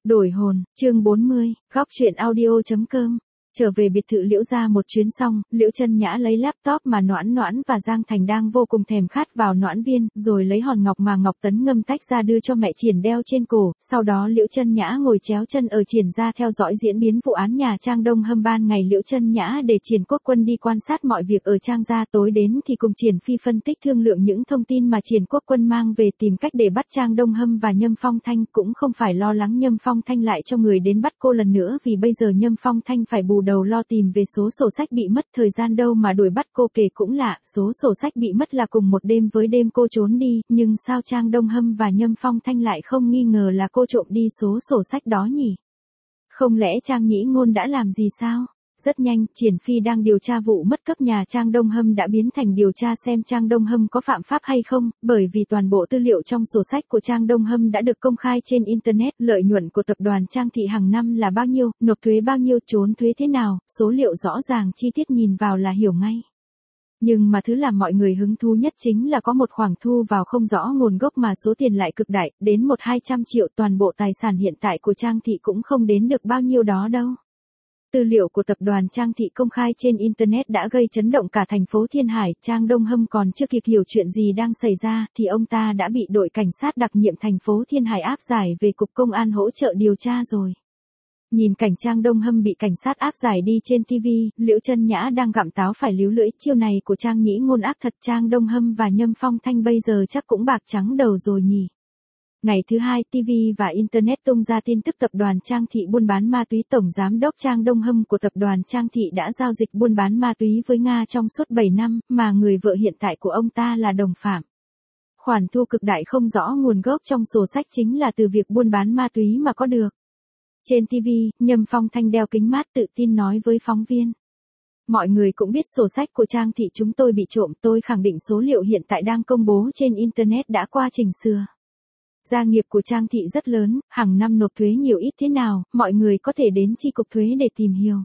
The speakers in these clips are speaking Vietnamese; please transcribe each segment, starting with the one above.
Đổi hồn, chương 40, góc truyện audio.com. Trở về biệt thự Liễu gia một chuyến xong, Liễu Chân Nhã lấy laptop mà Noãn Noãn và Giang Thành đang vô cùng thèm khát vào Noãn Viên, rồi lấy hòn ngọc mà Ngọc Tấn ngâm tách ra đưa cho mẹ Triển đeo trên cổ, sau đó Liễu Chân Nhã ngồi chéo chân ở Triển gia theo dõi diễn biến vụ án nhà Trang Đông Hâm. Ban ngày Liễu Chân Nhã để Triển Quốc Quân đi quan sát mọi việc ở Trang gia, tối đến thì cùng Triển Phi phân tích thương lượng những thông tin mà Triển Quốc Quân mang về, tìm cách để bắt Trang Đông Hâm và Nhâm Phong Thanh, cũng không phải lo lắng Nhâm Phong Thanh lại cho người đến bắt cô lần nữa, vì bây giờ Nhâm Phong Thanh phải bù đầu lo tìm về số sổ sách bị mất, thời gian đâu mà đuổi bắt cô. Kể cũng lạ, số sổ sách bị mất là cùng một đêm với đêm cô trốn đi, nhưng sao Trang Đông Hâm và Nhâm Phong Thanh lại không nghi ngờ là cô trộm đi số sổ sách đó nhỉ? Không lẽ Trang Nhĩ Ngôn đã làm gì sao? Rất nhanh, Triển Phi đang điều tra vụ mất cắp nhà Trang Đông Hâm đã biến thành điều tra xem Trang Đông Hâm có phạm pháp hay không, bởi vì toàn bộ tư liệu trong sổ sách của Trang Đông Hâm đã được công khai trên Internet. Lợi nhuận của tập đoàn Trang Thị hàng năm là bao nhiêu, nộp thuế bao nhiêu, trốn thuế thế nào, số liệu rõ ràng chi tiết, nhìn vào là hiểu ngay. Nhưng mà thứ làm mọi người hứng thú nhất chính là có một khoản thu vào không rõ nguồn gốc mà số tiền lại cực đại, đến 100-200 triệu, toàn bộ tài sản hiện tại của Trang Thị cũng không đến được bao nhiêu đó đâu. Tư liệu của tập đoàn Trang Thị công khai trên Internet đã gây chấn động cả thành phố Thiên Hải. Trang Đông Hâm còn chưa kịp hiểu chuyện gì đang xảy ra, thì ông ta đã bị đội cảnh sát đặc nhiệm thành phố Thiên Hải áp giải về cục công an hỗ trợ điều tra rồi. Nhìn cảnh Trang Đông Hâm bị cảnh sát áp giải đi trên TV, Liễu Chân Nhã đang gặm táo phải líu lưỡi, chiêu này của Trang Nhĩ Ngôn ác thật. Trang Đông Hâm và Nhâm Phong Thanh bây giờ chắc cũng bạc trắng đầu rồi nhỉ. Ngày thứ hai, TV và Internet tung ra tin tức tập đoàn Trang Thị buôn bán ma túy. Tổng giám đốc Trang Đông Hâm của tập đoàn Trang Thị đã giao dịch buôn bán ma túy với Nga trong suốt 7 năm, mà người vợ hiện tại của ông ta là đồng phạm. Khoản thu cực đại không rõ nguồn gốc trong sổ sách chính là từ việc buôn bán ma túy mà có được. Trên TV, Nhâm Phong Thanh đeo kính mát tự tin nói với phóng viên. Mọi người cũng biết sổ sách của Trang Thị chúng tôi bị trộm, tôi khẳng định số liệu hiện tại đang công bố trên Internet đã qua chỉnh sửa. Gia nghiệp của Trang Thị rất lớn, hàng năm nộp thuế nhiều ít thế nào, mọi người có thể đến chi cục thuế để tìm hiểu.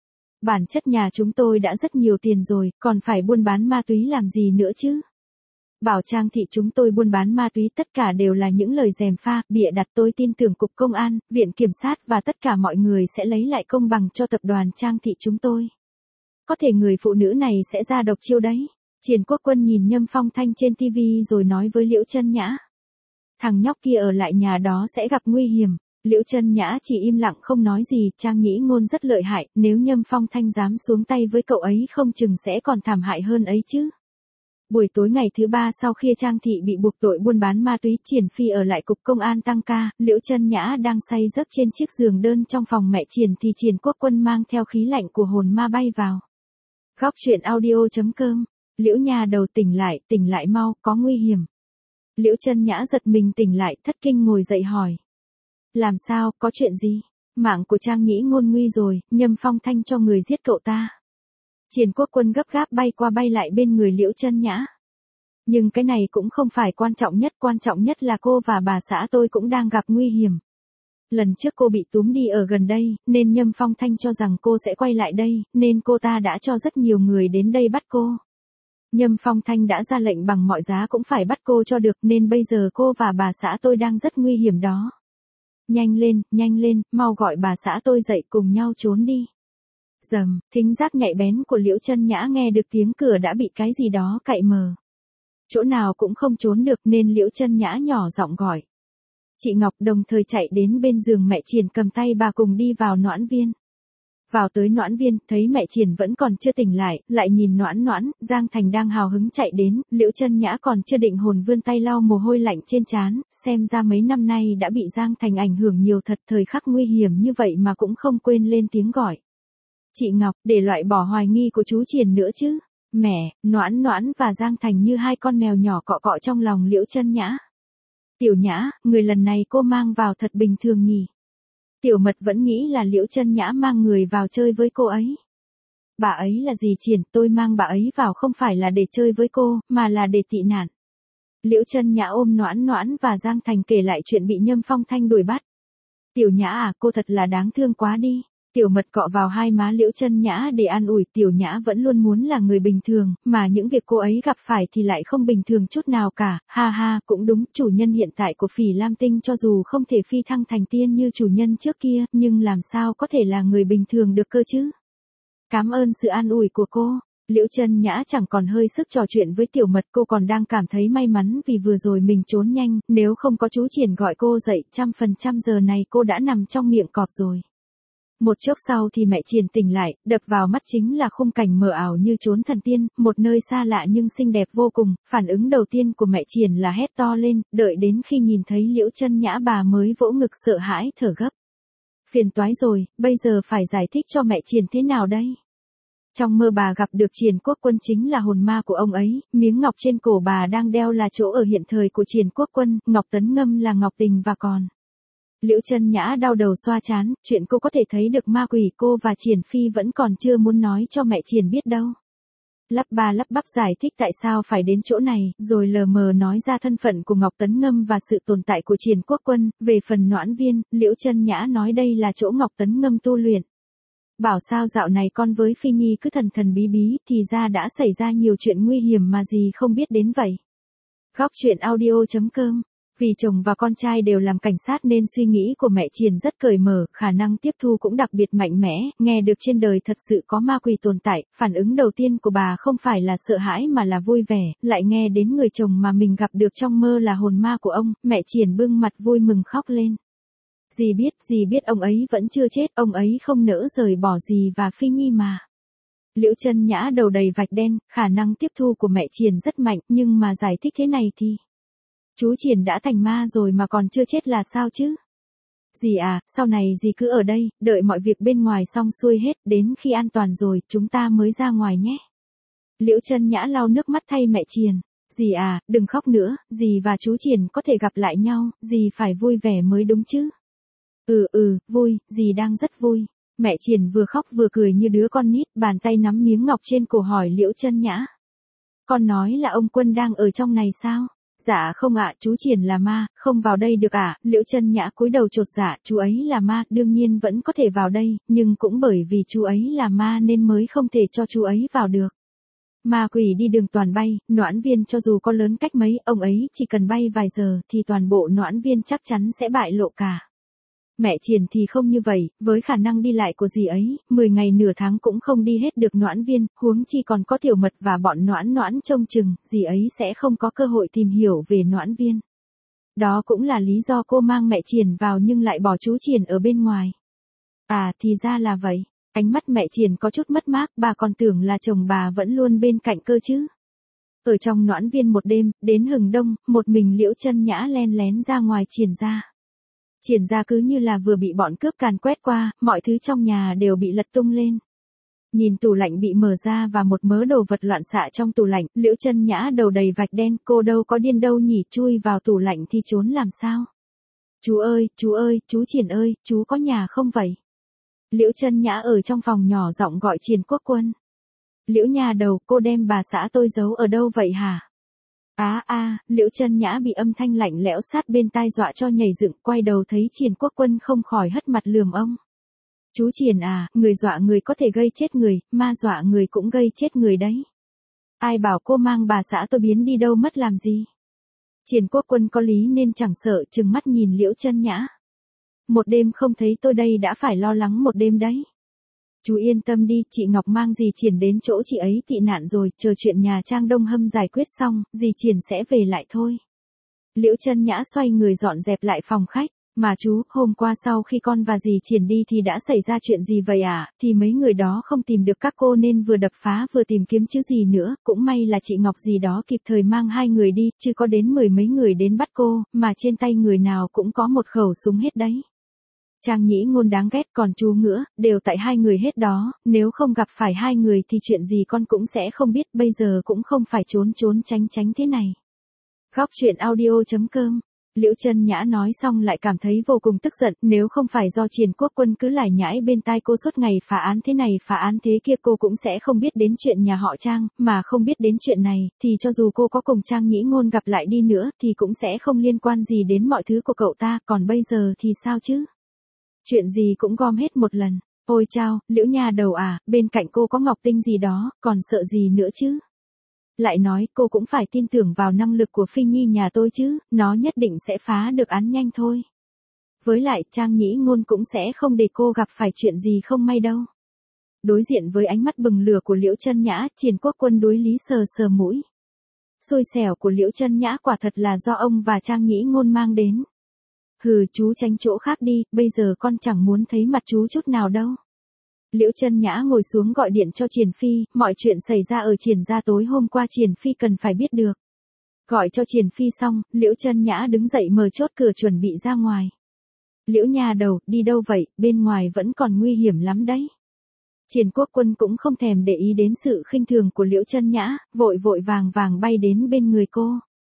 Bản chất nhà chúng tôi đã rất nhiều tiền rồi, còn phải buôn bán ma túy làm gì nữa chứ? Bảo Trang Thị chúng tôi buôn bán ma túy tất cả đều là những lời gièm pha, bịa đặt. Tôi tin tưởng cục công an, viện kiểm sát và tất cả mọi người sẽ lấy lại công bằng cho tập đoàn Trang Thị chúng tôi. Có thể người phụ nữ này sẽ ra độc chiêu đấy. Triển Quốc Quân nhìn Nhâm Phong Thanh trên TV rồi nói với Liễu Chân Nhã. Thằng nhóc kia ở lại nhà đó sẽ gặp nguy hiểm. Liễu Chân Nhã chỉ im lặng không nói gì. Trang Nhĩ Ngôn rất lợi hại, nếu Nhâm Phong Thanh dám xuống tay với cậu ấy không chừng sẽ còn thảm hại hơn ấy chứ. Buổi tối ngày thứ ba sau khi Trang Thị bị buộc tội buôn bán ma túy, Triển Phi ở lại cục công an tăng ca. Liễu Chân Nhã đang say giấc trên chiếc giường đơn trong phòng mẹ Triển thì Triển Quốc Quân mang theo khí lạnh của hồn ma bay vào. Góc truyện audio.com. Liễu nhà đầu tỉnh lại mau, có nguy hiểm. Liễu Chân Nhã giật mình tỉnh lại, thất kinh ngồi dậy hỏi. Làm sao, có chuyện gì? Mạng của Trang Nhĩ Ngôn nguy rồi, Nhâm Phong Thanh cho người giết cậu ta. Triển Quốc Quân gấp gáp bay qua bay lại bên người Liễu Chân Nhã. Nhưng cái này cũng không phải quan trọng nhất là cô và bà xã tôi cũng đang gặp nguy hiểm. Lần trước cô bị túm đi ở gần đây, nên Nhâm Phong Thanh cho rằng cô sẽ quay lại đây, nên cô ta đã cho rất nhiều người đến đây bắt cô. Nhâm Phong Thanh đã ra lệnh bằng mọi giá cũng phải bắt cô cho được, nên bây giờ cô và bà xã tôi đang rất nguy hiểm đó. Nhanh lên, mau gọi bà xã tôi dậy cùng nhau trốn đi. Rầm, thính giác nhạy bén của Liễu Chân Nhã nghe được tiếng cửa đã bị cái gì đó cạy mờ. Chỗ nào cũng không trốn được nên Liễu Chân Nhã nhỏ giọng gọi. Chị Ngọc đồng thời chạy đến bên giường mẹ Triển, cầm tay bà cùng đi vào Noãn Viên. Vào tới Noãn Viên, thấy mẹ Triển vẫn còn chưa tỉnh lại nhìn Noãn Noãn, Giang Thành đang hào hứng chạy đến, Liễu Chân Nhã còn chưa định hồn vươn tay lau mồ hôi lạnh trên trán, xem ra mấy năm nay đã bị Giang Thành ảnh hưởng nhiều thật, thời khắc nguy hiểm như vậy mà cũng không quên lên tiếng gọi. Chị Ngọc, để loại bỏ hoài nghi của chú Triển nữa chứ. Mẹ, Noãn Noãn và Giang Thành như hai con mèo nhỏ cọ cọ trong lòng Liễu Chân Nhã. Tiểu Nhã, người lần này cô mang vào thật bình thường nhỉ. Tiểu Mật vẫn nghĩ là Liễu Chân Nhã mang người vào chơi với cô ấy. Bà ấy là gì Triển, tôi mang bà ấy vào không phải là để chơi với cô, mà là để tị nạn. Liễu Chân Nhã ôm Noãn Noãn và Giang Thành kể lại chuyện bị Nhâm Phong Thanh đuổi bắt. Tiểu Nhã à, cô thật là đáng thương quá đi. Tiểu Mật cọ vào hai má Liễu Chân Nhã để an ủi, Tiểu Nhã vẫn luôn muốn là người bình thường, mà những việc cô ấy gặp phải thì lại không bình thường chút nào cả, ha ha, cũng đúng, chủ nhân hiện tại của Phỉ Lam Tinh cho dù không thể phi thăng thành tiên như chủ nhân trước kia, nhưng làm sao có thể là người bình thường được cơ chứ? Cảm ơn sự an ủi của cô. Liễu Chân Nhã chẳng còn hơi sức trò chuyện với Tiểu Mật, cô còn đang cảm thấy may mắn vì vừa rồi mình trốn nhanh, nếu không có chú Triển gọi cô dậy, 100% giờ này cô đã nằm trong miệng cọp rồi. Một chốc sau thì mẹ Triển tỉnh lại, đập vào mắt chính là khung cảnh mờ ảo như chốn thần tiên, một nơi xa lạ nhưng xinh đẹp vô cùng, phản ứng đầu tiên của mẹ Triển là hét to lên, đợi đến khi nhìn thấy Liễu Chân Nhã bà mới vỗ ngực sợ hãi thở gấp. Phiền toái rồi, bây giờ phải giải thích cho mẹ Triển thế nào đây? Trong mơ bà gặp được Triển Quốc Quân chính là hồn ma của ông ấy, miếng ngọc trên cổ bà đang đeo là chỗ ở hiện thời của Triển Quốc Quân, ngọc tấn ngâm là ngọc tình và còn. Liễu Chân Nhã đau đầu xoa trán, chuyện cô có thể thấy được ma quỷ cô và Triển Phi vẫn còn chưa muốn nói cho mẹ Triển biết đâu. Lắp ba lắp bắp giải thích tại sao phải đến chỗ này, rồi lờ mờ nói ra thân phận của Ngọc Tấn Ngâm và sự tồn tại của Triển Quốc Quân, về phần Noãn Viên, Liễu Chân Nhã nói đây là chỗ Ngọc Tấn Ngâm tu luyện. Bảo sao dạo này con với Phi Nhi cứ thần thần bí bí, thì ra đã xảy ra nhiều chuyện nguy hiểm mà gì không biết đến vậy. Góc truyện audio.com. Vì chồng và con trai đều làm cảnh sát nên suy nghĩ của mẹ Triển rất cởi mở, khả năng tiếp thu cũng đặc biệt mạnh mẽ, nghe được trên đời thật sự có ma quỷ tồn tại, phản ứng đầu tiên của bà không phải là sợ hãi mà là vui vẻ, lại nghe đến người chồng mà mình gặp được trong mơ là hồn ma của ông, mẹ Triển bưng mặt vui mừng khóc lên. Dì biết ông ấy vẫn chưa chết, ông ấy không nỡ rời bỏ dì và Phi Nhi mà. Liễu Chân Nhã đầu đầy vạch đen, khả năng tiếp thu của mẹ Triển rất mạnh, nhưng mà giải thích thế này thì... Chú Triển đã thành ma rồi mà còn chưa chết là sao chứ? Dì à, sau này dì cứ ở đây, đợi mọi việc bên ngoài xong xuôi hết, đến khi an toàn rồi, chúng ta mới ra ngoài nhé. Liễu Chân Nhã lau nước mắt thay mẹ Triển. Dì à, đừng khóc nữa, dì và chú Triển có thể gặp lại nhau, dì phải vui vẻ mới đúng chứ. Vui, dì đang rất vui. Mẹ Triển vừa khóc vừa cười như đứa con nít, bàn tay nắm miếng ngọc trên cổ hỏi Liễu Chân Nhã. Con nói là ông Quân đang ở trong này sao? Dạ không ạ, chú Triển là ma, không vào đây được ạ. Liễu Chân Nhã cúi đầu chột dạ, chú ấy là ma, đương nhiên vẫn có thể vào đây, nhưng cũng bởi vì chú ấy là ma nên mới không thể cho chú ấy vào được. Ma quỷ đi đường toàn bay, Noãn Viên cho dù có lớn cách mấy, ông ấy chỉ cần bay vài giờ thì toàn bộ Noãn Viên chắc chắn sẽ bại lộ cả. Mẹ Triển thì không như vậy, với khả năng đi lại của dì ấy, 10 ngày nửa tháng cũng không đi hết được Noãn Viên, huống chi còn có Tiểu Mật và bọn Noãn trông chừng, dì ấy sẽ không có cơ hội tìm hiểu về Noãn Viên. Đó cũng là lý do cô mang mẹ Triển vào nhưng lại bỏ chú Triển ở bên ngoài. À thì ra là vậy, ánh mắt mẹ Triển có chút mất mát, bà còn tưởng là chồng bà vẫn luôn bên cạnh cơ chứ. Ở trong Noãn Viên một đêm, đến hừng đông, một mình Liễu Chân Nhã len lén ra ngoài Triển ra. Triển ra cứ như là vừa bị bọn cướp càn quét qua, mọi thứ trong nhà đều bị lật tung lên. Nhìn tủ lạnh bị mở ra và một mớ đồ vật loạn xạ trong tủ lạnh, Liễu Chân Nhã đầu đầy vạch đen, cô đâu có điên đâu nhỉ, chui vào tủ lạnh thì trốn làm sao? Chú ơi, chú Triển ơi, chú có nhà không vậy? Liễu Chân Nhã ở trong phòng nhỏ giọng gọi Triển Quốc Quân. Liễu nhà đầu, cô đem bà xã tôi giấu ở đâu vậy hả? Liễu Chân Nhã bị âm thanh lạnh lẽo sát bên tai dọa cho nhảy dựng, quay đầu thấy Triển Quốc Quân không khỏi hất mặt lườm ông. Chú Triển à, người dọa người có thể gây chết người, ma dọa người cũng gây chết người đấy. Ai bảo cô mang bà xã tôi biến đi đâu mất làm gì? Triển Quốc Quân có lý nên chẳng sợ, trừng mắt nhìn Liễu Chân Nhã. Một đêm không thấy tôi đây đã phải lo lắng một đêm đấy. Chú yên tâm đi, chị Ngọc mang dì Triển đến chỗ chị ấy tị nạn rồi, chờ chuyện nhà Trang Đông Hâm giải quyết xong, dì Triển sẽ về lại thôi. Liễu Chân Nhã xoay người dọn dẹp lại phòng khách. Mà chú, hôm qua sau khi con và dì Triển đi thì đã xảy ra chuyện gì vậy à? Thì mấy người đó không tìm được các cô nên vừa đập phá vừa tìm kiếm chứ gì nữa, cũng may là chị Ngọc gì đó kịp thời mang hai người đi, chứ có đến 10 mấy người đến bắt cô, mà trên tay người nào cũng có một khẩu súng hết đấy. Trang Nhĩ Ngôn đáng ghét, còn chú Ngữa, đều tại hai người hết đó, nếu không gặp phải hai người thì chuyện gì con cũng sẽ không biết, bây giờ cũng không phải trốn tránh thế này. Góc truyện audio.com. Liễu Chân Nhã nói xong lại cảm thấy vô cùng tức giận, nếu không phải do Triển Quốc Quân cứ lải nhải bên tai cô suốt ngày phá án thế này phá án thế kia cô cũng sẽ không biết đến chuyện nhà họ Trang, mà không biết đến chuyện này, thì cho dù cô có cùng Trang Nhĩ Ngôn gặp lại đi nữa thì cũng sẽ không liên quan gì đến mọi thứ của cậu ta, còn bây giờ thì sao chứ? Chuyện gì cũng gom hết một lần. Ôi chao, Liễu nha đầu à, bên cạnh cô có Ngọc Tinh gì đó, còn sợ gì nữa chứ? Lại nói, cô cũng phải tin tưởng vào năng lực của Phi Nhi nhà tôi chứ, nó nhất định sẽ phá được án nhanh thôi. Với lại, Trang Nhĩ Ngôn cũng sẽ không để cô gặp phải chuyện gì không may đâu. Đối diện với ánh mắt bừng lửa của Liễu Chân Nhã, Triển Quốc Quân đối lý sờ sờ mũi. Xui xẻo của Liễu Chân Nhã quả thật là do ông và Trang Nhĩ Ngôn mang đến. Hừ, chú tránh chỗ khác đi, bây giờ con chẳng muốn thấy mặt chú chút nào đâu. Liễu Chân Nhã ngồi xuống gọi điện cho Triển Phi, mọi chuyện xảy ra ở Triển gia tối hôm qua Triển Phi cần phải biết được. Gọi cho Triển Phi xong, Liễu Chân Nhã đứng dậy mở chốt cửa chuẩn bị ra ngoài. Liễu nhà đầu, đi đâu vậy, bên ngoài vẫn còn nguy hiểm lắm đấy. Triển Quốc Quân cũng không thèm để ý đến sự khinh thường của Liễu Chân Nhã, vội vội vàng vàng bay đến bên người cô.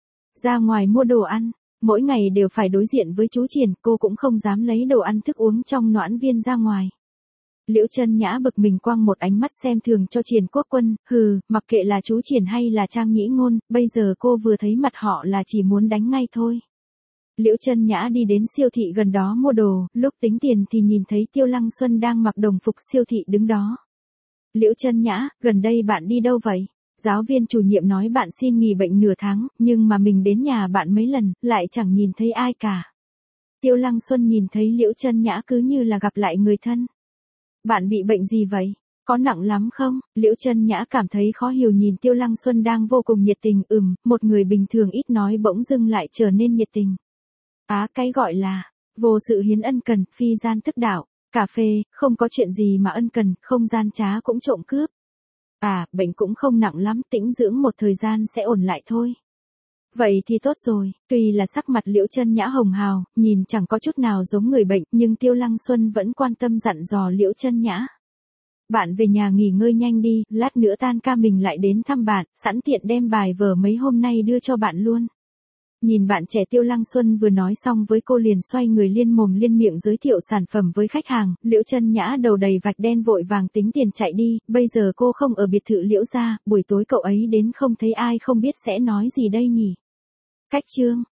Ra ngoài mua đồ ăn, mỗi ngày đều phải đối diện với chú Triển, cô cũng không dám lấy đồ ăn thức uống trong noãn viên ra ngoài. Liễu Chân Nhã bực mình quăng một ánh mắt xem thường cho Triển Quốc Quân, hừ, mặc kệ là chú Triển hay là Trang Nhĩ Ngôn, bây giờ cô vừa thấy mặt họ là chỉ muốn đánh ngay thôi. Liễu Chân Nhã đi đến siêu thị gần đó mua đồ, lúc tính tiền thì nhìn thấy Tiêu Lăng Xuân đang mặc đồng phục siêu thị đứng đó. Liễu Chân Nhã, gần đây bạn đi đâu vậy? Giáo viên chủ nhiệm nói bạn xin nghỉ bệnh nửa tháng, nhưng mà mình đến nhà bạn mấy lần, lại chẳng nhìn thấy ai cả. Tiêu Lăng Xuân nhìn thấy Liễu Chân Nhã cứ như là gặp lại người thân. Bạn bị bệnh gì vậy? Có nặng lắm không? Liễu Chân Nhã cảm thấy khó hiểu nhìn Tiêu Lăng Xuân đang vô cùng nhiệt tình, một người bình thường ít nói bỗng dưng lại trở nên nhiệt tình. Cái gọi là, vô sự hiến ân cần, phi gian tức đạo, cà phê, không có chuyện gì mà ân cần, không gian trá cũng trộm cướp. Bệnh cũng không nặng lắm, tĩnh dưỡng một thời gian sẽ ổn lại thôi. Vậy thì tốt rồi, tuy là sắc mặt Liễu Chân Nhã hồng hào, nhìn chẳng có chút nào giống người bệnh, nhưng Tiêu Lăng Xuân vẫn quan tâm dặn dò Liễu Chân Nhã. Bạn về nhà nghỉ ngơi nhanh đi, lát nữa tan ca mình lại đến thăm bạn, sẵn tiện đem bài vở mấy hôm nay đưa cho bạn luôn. Nhìn bạn trẻ Tiêu Lăng Xuân vừa nói xong với cô liền xoay người liên mồm liên miệng giới thiệu sản phẩm với khách hàng, Liễu Chân Nhã đầu đầy vạch đen vội vàng tính tiền chạy đi, bây giờ cô không ở biệt thự Liễu gia, buổi tối cậu ấy đến không thấy ai không biết sẽ nói gì đây nhỉ. Cách chương